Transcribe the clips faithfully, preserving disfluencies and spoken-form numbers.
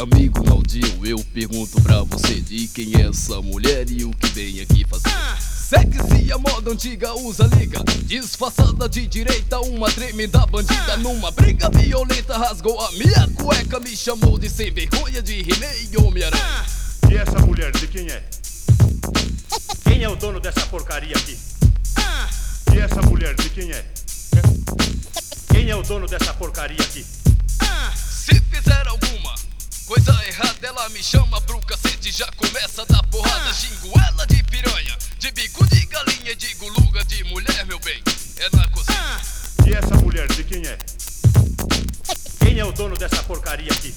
Amigo Naldinho, eu pergunto pra você de quem é essa mulher e o que vem aqui fazer. Sexy, a moda antiga usa liga, disfarçada de direita, uma tremenda bandida. Numa briga violenta rasgou a minha cueca, me chamou de sem vergonha, de He-Man e Homem-Aranha. E essa mulher de quem é? Quem é o dono dessa porcaria aqui? E essa mulher de quem é? Quem é o dono dessa porcaria aqui? Se fizer alguma coisa errada, ela me chama pro cacete, já começa a dar porrada. Xingo ela de piranha, de bico de galinha e digo luga de mulher, meu bem, é na cozinha. E essa mulher de quem é? Quem é o dono dessa porcaria aqui?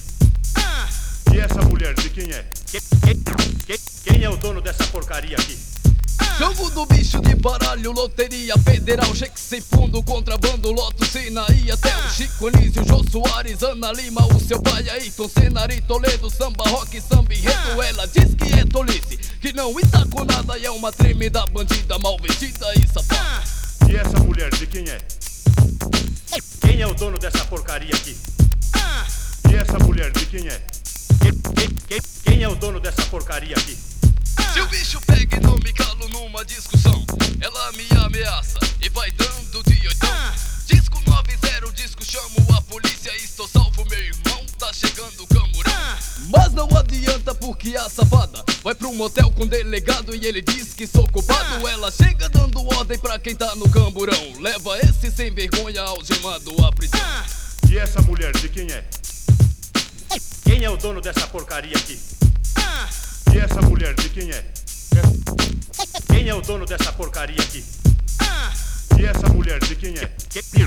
E essa mulher de quem é? Quem, quem, quem, quem é o dono dessa porcaria aqui? Jogo do bicho de baralho, loteria federal, cheque sem fundo, contrabando, loto, Sinaí até o Chico Anísio, Jô Soares, Ana Lima, o seu pai Ayrton Senna, Ari Toledo, samba, rock, samba enredo. Ela diz que é tolice, que não está com nada e é uma tremenda bandida, mal vestida e safada. E essa mulher de quem é? Quem é o dono dessa porcaria aqui? E essa mulher de quem é? Quem, quem, quem, quem é o dono dessa porcaria aqui? Se o bicho pega e não me calo numa discussão, ela me ameaça e vai dando de oitão. Disco noventa, disco, chamo a polícia, estou salvo, meu irmão, tá chegando o camburão. Mas não adianta porque a safada vai pro motel com o delegado e ele diz que sou culpado. Ela chega dando ordem pra quem tá no camburão, leva esse sem vergonha algemado à prisão. E essa mulher de quem é? Quem é o dono dessa porcaria aqui? E essa mulher de quem é? Quem é o dono dessa porcaria aqui? E essa mulher de quem é?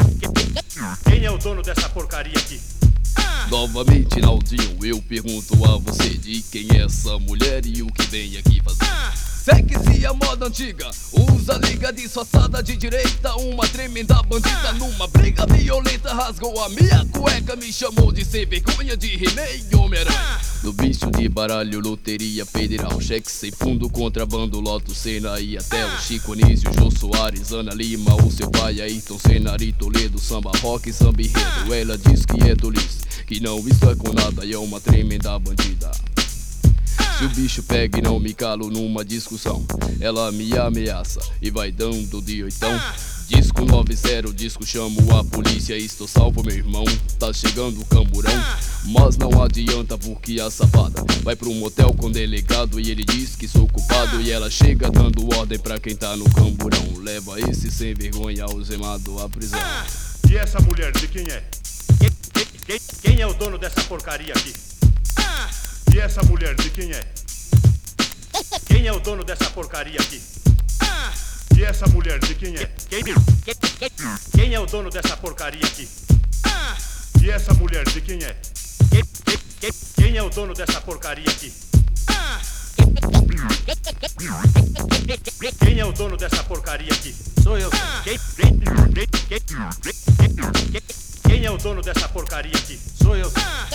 Quem é o dono dessa porcaria aqui? Novamente, Naldinho, eu pergunto a você de quem é essa mulher e o que vem aqui fazer. Sexy, a moda antiga, usa liga disfarçada de direita, uma tremenda bandida. Numa briga violenta rasgou a minha cueca, me chamou de sem vergonha, de He-Man e Homem-Aranha. No bicho de baralho, loteria federal, cheque sem fundo, contrabando, loto, Sinaí até o Chico Anísio, Jô Soares, Ana Lima, o seu pai Ayrton Senna, Ari Toledo, samba, rock, samba enredo. Ela diz que é tolice, que não está com nada e é uma tremenda bandida. Se o bicho pega e não me calo numa discussão, ela me ameaça e vai dando de oitão. Disco noventa, disco, chamo a polícia, estou salvo, meu irmão, tá chegando o camburão. Mas não adianta porque a safada vai pro motel com o delegado e ele diz que sou culpado. E ela chega dando ordem pra quem tá no camburão, leva esse sem vergonha algemado à prisão. E essa mulher de quem é? Quem, quem, quem, quem é o dono dessa porcaria aqui? E essa mulher de quem é? Quem é o dono dessa porcaria aqui? E essa mulher de quem é? Quem, quem, quem, quem é o dono dessa porcaria aqui? E essa mulher de quem é? Quem, quem, quem, quem é o dono dessa porcaria aqui? Quem é o dono dessa porcaria aqui? Sou eu. Quem, quem, quem, quem, quem, quem é o dono dessa porcaria aqui? Sou eu.